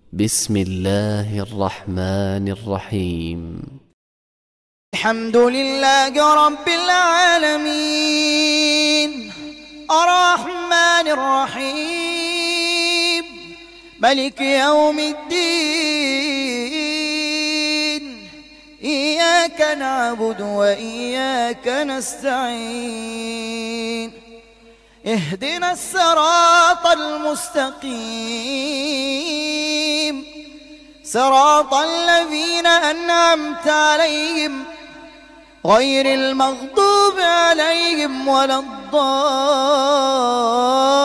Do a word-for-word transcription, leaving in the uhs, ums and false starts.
بسم الله الرحمن الرحيم. الحمد لله رب العالمين الرحمن الرحيم ملك يوم الدين إياك نعبد وإياك نستعين اهدنا الصراط المستقيم صراط الذين أنعمت عليهم غير المغضوب عليهم ولا الضالين.